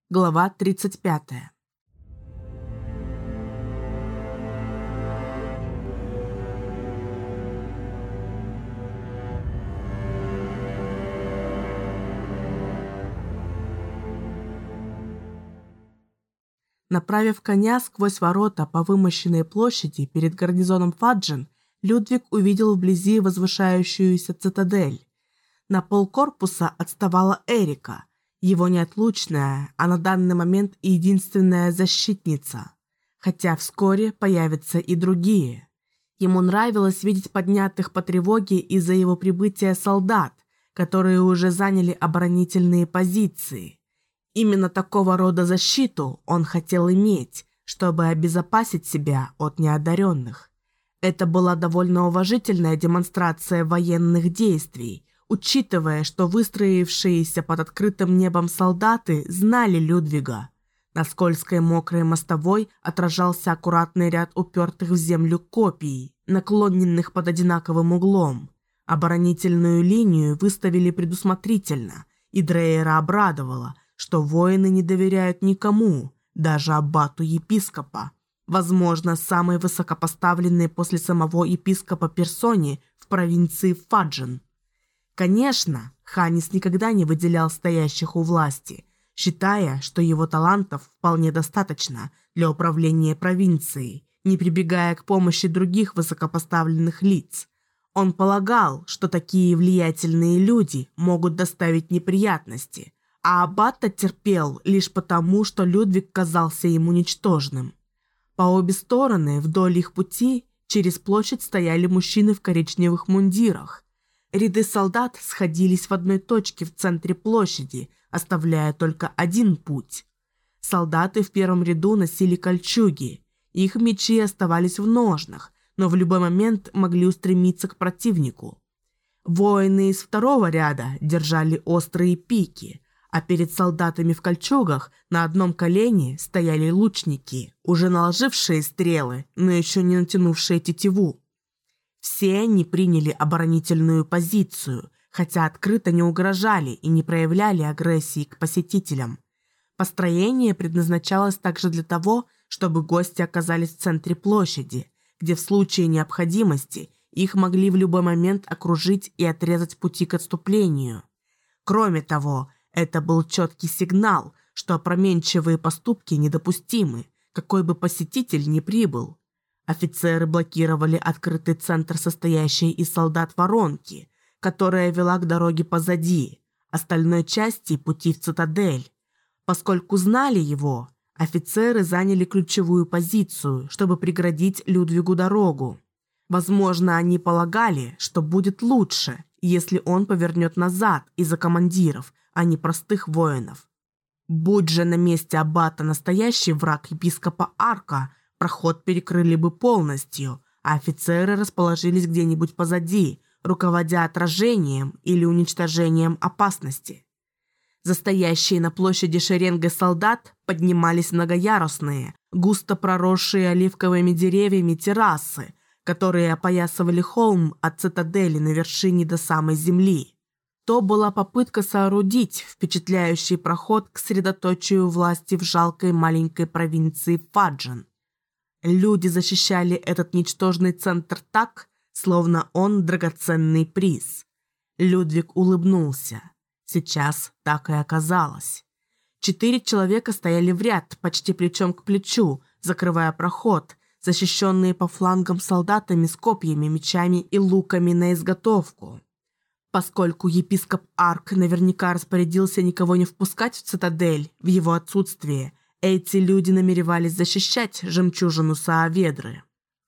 Глава 35. Направив коня сквозь ворота по вымощенной площади перед гарнизоном Фаджен, Людвиг увидел вблизи возвышающуюся цитадель. На полкорпуса отставала Эрика, его неотлучная, а на данный момент и единственная защитница. Хотя вскоре появятся и другие. Ему нравилось видеть поднятых по тревоге из-за его прибытия солдат, которые уже заняли оборонительные позиции. Именно такого рода защиту он хотел иметь, чтобы обезопасить себя от неодаренных. Это была довольно уважительная демонстрация военных действий, учитывая, что выстроившиеся под открытым небом солдаты знали Людвига. На скользкой мокрой мостовой отражался аккуратный ряд упертых в землю копий, наклоненных под одинаковым углом. Оборонительную линию выставили предусмотрительно, и Дрейера обрадовало, что воины не доверяют никому, даже аббату епископа, возможно, самой высокопоставленной после самого епископа персоне в провинции Фаджен. Конечно, Ханис никогда не выделял стоящих у власти, считая, что его талантов вполне достаточно для управления провинцией, не прибегая к помощи других высокопоставленных лиц. Он полагал, что такие влиятельные люди могут доставить неприятности, а аббат терпел лишь потому, что Людвиг казался ему ничтожным. По обе стороны вдоль их пути через площадь стояли мужчины в коричневых мундирах. Ряды солдат сходились в одной точке в центре площади, оставляя только один путь. Солдаты в первом ряду носили кольчуги. Их мечи оставались в ножнах, но в любой момент могли устремиться к противнику. Воины из второго ряда держали острые пики, а перед солдатами в кольчугах на одном колене стояли лучники, уже наложившие стрелы, но еще не натянувшие тетиву. Все они приняли оборонительную позицию, хотя открыто не угрожали и не проявляли агрессии к посетителям. Построение предназначалось также для того, чтобы гости оказались в центре площади, где в случае необходимости их могли в любой момент окружить и отрезать пути к отступлению. Кроме того, это был четкий сигнал, что опрометчивые поступки недопустимы, какой бы посетитель ни прибыл. Офицеры блокировали открытый центр, состоящий из солдат воронки, которая вела к дороге позади, остальной части пути в цитадель. Поскольку знали его, офицеры заняли ключевую позицию, чтобы преградить Людвигу дорогу. Возможно, они полагали, что будет лучше, если он повернет назад из-за командиров, а не простых воинов. Будь же на месте аббата настоящий враг епископа Арка, проход перекрыли бы полностью, а офицеры расположились где-нибудь позади, руководя отражением или уничтожением опасности. Застоящие на площади шеренгой солдат поднимались многоярусные, густо проросшие оливковыми деревьями террасы, которые опоясывали холм от цитадели на вершине до самой земли. То была попытка соорудить впечатляющий проход к средоточию власти в жалкой маленькой провинции Фаджен. Люди защищали этот ничтожный центр так, словно он драгоценный приз. Людвиг улыбнулся. Сейчас так и оказалось. 4 человека стояли в ряд, почти плечом к плечу, закрывая проход, защищенные по флангам солдатами с копьями, мечами и луками на изготовку. Поскольку епископ Арк наверняка распорядился никого не впускать в цитадель в его отсутствие, эти люди намеревались защищать жемчужину Сааведры.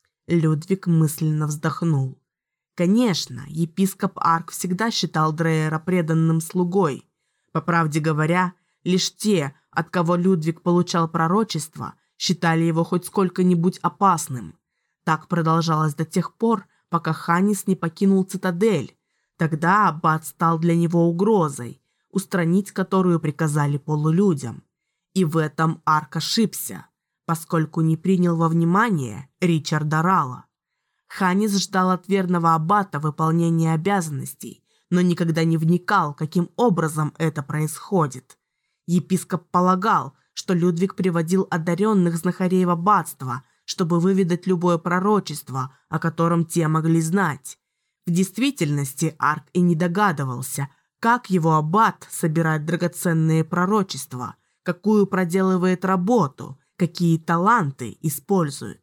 Людвиг мысленно вздохнул. Конечно, епископ Арк всегда считал Дрейера преданным слугой. По правде говоря, лишь те, от кого Людвиг получал пророчество, считали его хоть сколько-нибудь опасным. Так продолжалось до тех пор, пока Ханис не покинул цитадель. Тогда аббат стал для него угрозой, устранить которую приказали полулюдям. И в этом Арк ошибся, поскольку не принял во внимание Ричарда Рала. Ханис ждал от верного аббата выполнения обязанностей, но никогда не вникал, каким образом это происходит. Епископ полагал, что Людвиг приводил одаренных знахарей в аббатство, чтобы выведать любое пророчество, о котором те могли знать. В действительности Арк и не догадывался, как его аббат собирает драгоценные пророчества, какую проделывает работу, какие таланты использует.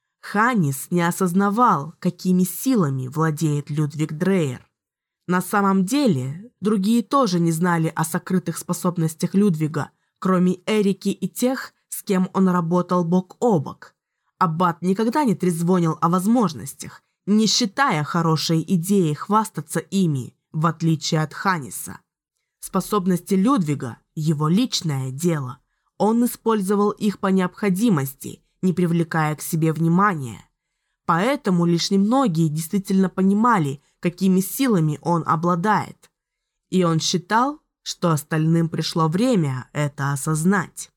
Ханнис не осознавал, какими силами владеет Людвиг Дрейер. На самом деле, другие тоже не знали о сокрытых способностях Людвига, кроме Эрики и тех, с кем он работал бок о бок. Аббат никогда не трезвонил о возможностях, не считая хорошей идеей хвастаться ими, в отличие от Ханниса. Способности Людвига – его личное дело. Он использовал их по необходимости, не привлекая к себе внимания. Поэтому лишь немногие действительно понимали, какими силами он обладает. И он считал, что остальным пришло время это осознать.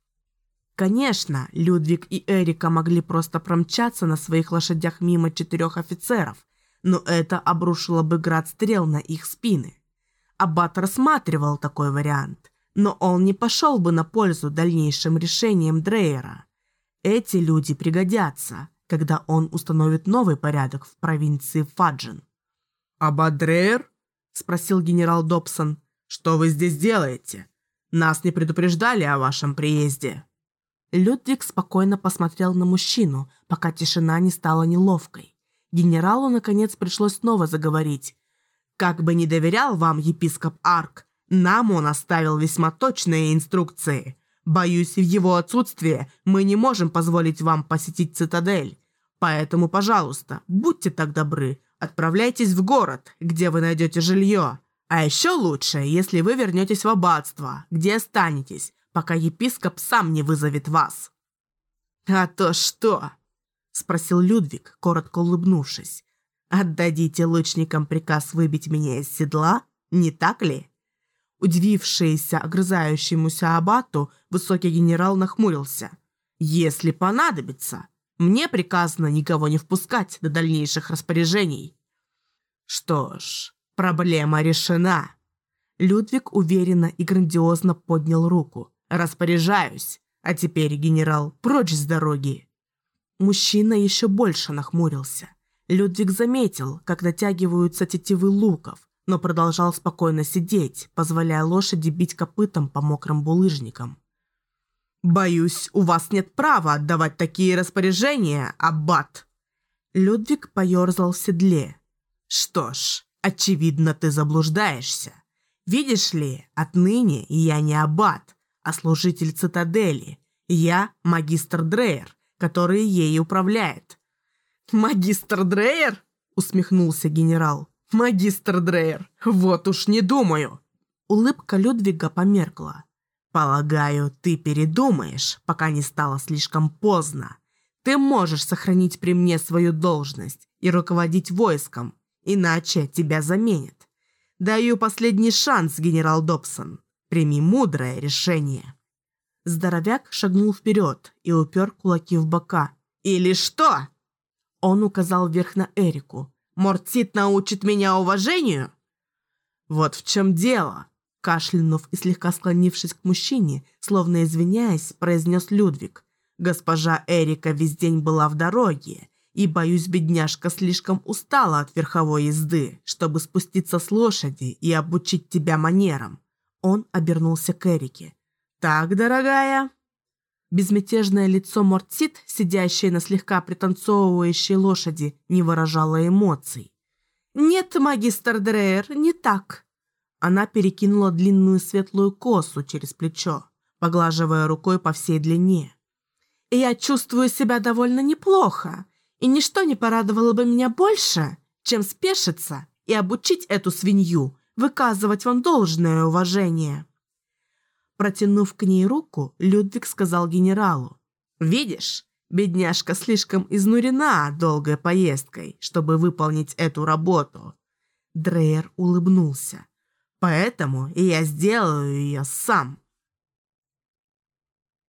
Конечно, Людвиг и Эрика могли просто промчаться на своих лошадях мимо 4 офицеров, но это обрушило бы град стрел на их спины. Аббат рассматривал такой вариант, но он не пошел бы на пользу дальнейшим решениям Дрейера. Эти люди пригодятся, когда он установит новый порядок в провинции Фаджен. «Аббат Дрейер?» – спросил генерал Добсон. «Что вы здесь делаете? Нас не предупреждали о вашем приезде». Людвиг спокойно посмотрел на мужчину, пока тишина не стала неловкой. Генералу, наконец, пришлось снова заговорить. «Как бы ни доверял вам епископ Арк, нам он оставил весьма точные инструкции. Боюсь, в его отсутствие мы не можем позволить вам посетить цитадель. Поэтому, пожалуйста, будьте так добры, отправляйтесь в город, где вы найдете жилье. А еще лучше, если вы вернетесь в аббатство, где останетесь, пока епископ сам не вызовет вас». «А то что?» – спросил Людвиг, коротко улыбнувшись. «Отдадите лучникам приказ выбить меня из седла, не так ли?» Удивившийся огрызающемуся аббату, высокий генерал нахмурился. «Если понадобится, мне приказано никого не впускать до дальнейших распоряжений». «Что ж, проблема решена». Людвиг уверенно и грандиозно поднял руку. «Распоряжаюсь. А теперь, генерал, прочь с дороги». Мужчина еще больше нахмурился. Людвиг заметил, как натягиваются тетивы луков, но продолжал спокойно сидеть, позволяя лошади бить копытом по мокрым булыжникам. «Боюсь, у вас нет права отдавать такие распоряжения, аббат». Людвиг поерзал в седле. «Что ж, очевидно, ты заблуждаешься. Видишь ли, отныне я не аббат, а служитель цитадели. Я магистр Дрейер, который ей управляет». «Магистр Дрейер?» – усмехнулся генерал. «Магистр Дрейер, вот уж не думаю». Улыбка Людвига померкла. «Полагаю, ты передумаешь, пока не стало слишком поздно. Ты можешь сохранить при мне свою должность и руководить войском, иначе тебя заменят. Даю последний шанс, генерал Добсон. Прими мудрое решение». Здоровяк шагнул вперед и упер кулаки в бока. «Или что?» Он указал вверх на Эрику. «Мортит научит меня уважению?» «Вот в чем дело», – кашлянув и слегка склонившись к мужчине, словно извиняясь, произнес Людвиг. «Госпожа Эрика весь день была в дороге, и, боюсь, бедняжка слишком устала от верховой езды, чтобы спуститься с лошади и обучить тебя манерам». Он обернулся к Эрике. «Так, дорогая?» Безмятежное лицо Мортит, сидящее на слегка пританцовывающей лошади, не выражало эмоций. «Нет, магистр Дрейер, не так». Она перекинула длинную светлую косу через плечо, поглаживая рукой по всей длине. «Я чувствую себя довольно неплохо, и ничто не порадовало бы меня больше, чем спешиться и обучить эту свинью выказывать вам должное уважение». Протянув к ней руку, Людвиг сказал генералу: «Видишь, бедняжка слишком изнурена долгой поездкой, чтобы выполнить эту работу». Дрейер улыбнулся. «Поэтому я сделаю ее сам».